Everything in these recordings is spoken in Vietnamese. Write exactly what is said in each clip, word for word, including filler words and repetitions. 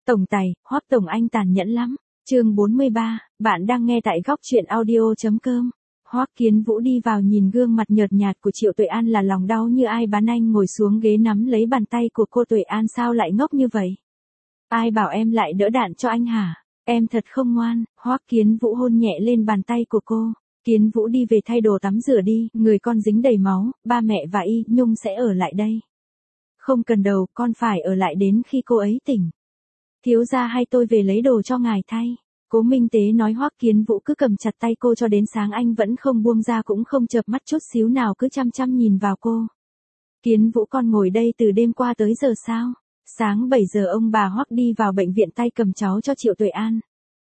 Tổng tài, Hoắc Tổng anh tàn nhẫn lắm. Chương bốn mươi ba, bạn đang nghe tại góc truyện audio chấm com. Hoắc Kiến Vũ đi vào nhìn gương mặt nhợt nhạt của Triệu Tuệ An là lòng đau như ai bán, anh ngồi xuống ghế nắm lấy bàn tay của cô. Tuệ An sao lại ngốc như vậy? Ai bảo em lại đỡ đạn cho anh hả? Em thật không ngoan. Hoắc Kiến Vũ hôn nhẹ lên bàn tay của cô. Kiến Vũ đi về thay đồ tắm rửa đi, người con dính đầy máu, ba mẹ và Y Nhung sẽ ở lại đây. Không cần đâu, con phải ở lại đến khi cô ấy tỉnh. Thiếu gia hay tôi về lấy đồ cho ngài thay. Cố Minh Tế nói. Hoắc Kiến Vũ cứ cầm chặt tay cô cho đến sáng, anh vẫn không buông ra cũng không chợp mắt chút xíu nào, cứ chăm chăm nhìn vào cô. Kiến Vũ, con ngồi đây từ đêm qua tới giờ sao? Sáng bảy giờ ông bà Hoắc đi vào bệnh viện tay cầm cháu cho Triệu Tuệ An.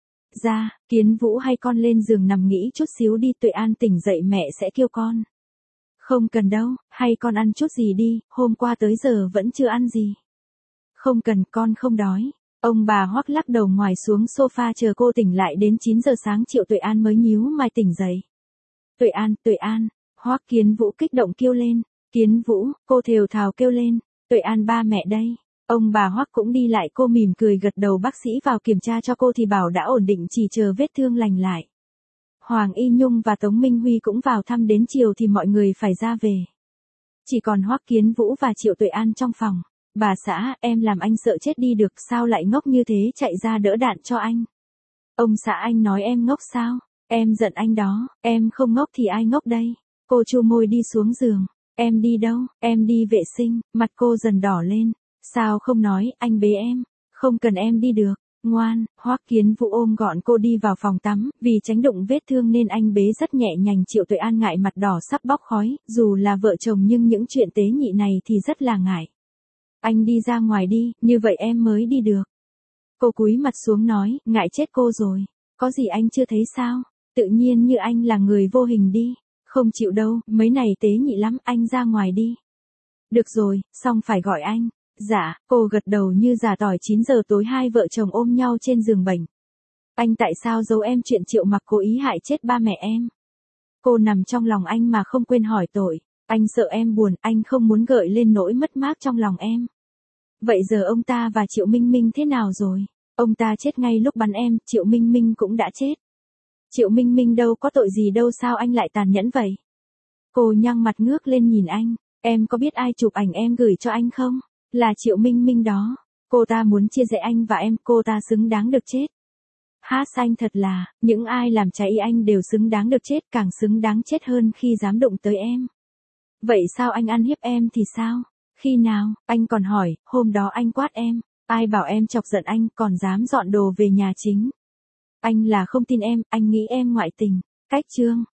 Ra, Kiến Vũ hay con lên giường nằm nghỉ chút xíu đi, Tuệ An tỉnh dậy mẹ sẽ kêu con. Không cần đâu, hay con ăn chút gì đi, hôm qua tới giờ vẫn chưa ăn gì. Không cần, con không đói. Ông bà Hoắc lắc đầu ngoài xuống sofa chờ cô tỉnh lại. Đến chín giờ sáng Triệu Tuệ An mới nhíu mày tỉnh dậy. Tuệ An, Tuệ An, Hoắc Kiến Vũ kích động kêu lên. Kiến Vũ, cô thều thào kêu lên. Tuệ An, ba mẹ đây. Ông bà Hoắc cũng đi lại, cô mỉm cười gật đầu. Bác sĩ vào kiểm tra cho cô thì bảo đã ổn định, chỉ chờ vết thương lành lại. Hoàng Y Nhung và Tống Minh Huy cũng vào thăm, đến chiều thì mọi người phải ra về. Chỉ còn Hoắc Kiến Vũ và Triệu Tuệ An trong phòng. Bà xã, em làm anh sợ chết đi được, sao lại ngốc như thế, chạy ra đỡ đạn cho anh. Ông xã, anh nói em ngốc sao? Em giận anh đó, em không ngốc thì ai ngốc đây? Cô chu môi đi xuống giường. Em đi đâu? Em đi vệ sinh. Mặt cô dần đỏ lên. Sao không nói, anh bế em. Không cần em đi được. Ngoan. Hoắc Kiến Vũ ôm gọn cô đi vào phòng tắm, vì tránh đụng vết thương nên anh bế rất nhẹ nhàng. Triệu Tuệ An ngại mặt đỏ sắp bốc khói, dù là vợ chồng nhưng những chuyện tế nhị này thì rất là ngại. Anh đi ra ngoài đi, như vậy em mới đi được. Cô cúi mặt xuống nói, ngại chết cô rồi. Có gì anh chưa thấy sao? Tự nhiên như anh là người vô hình đi. Không chịu đâu, mấy này tế nhị lắm, anh ra ngoài đi. Được rồi, xong phải gọi anh. Dạ, cô gật đầu như giả tỏi. Chín giờ tối hai vợ chồng ôm nhau trên giường bệnh. Anh tại sao giấu em chuyện Triệu Mặc cố ý hại chết ba mẹ em? Cô nằm trong lòng anh mà không quên hỏi tội. Anh sợ em buồn, anh không muốn gợi lên nỗi mất mát trong lòng em. Vậy giờ ông ta và Triệu Minh Minh thế nào rồi? Ông ta chết ngay lúc bắn em, Triệu Minh Minh cũng đã chết. Triệu Minh Minh đâu có tội gì đâu, sao anh lại tàn nhẫn vậy? Cô nhăn mặt ngước lên nhìn anh. Em có biết ai chụp ảnh em gửi cho anh không? Là Triệu Minh Minh đó. Cô ta muốn chia rẽ anh và em, cô ta xứng đáng được chết. Hát xanh thật là, những ai làm trái ý anh đều xứng đáng được chết, càng xứng đáng chết hơn khi dám đụng tới em. Vậy sao anh ăn hiếp em thì sao? Khi nào? Anh còn hỏi, hôm đó anh quát em. Ai bảo em chọc giận anh, còn dám dọn đồ về nhà chính. Anh là không tin em, anh nghĩ em ngoại tình. Cách chương.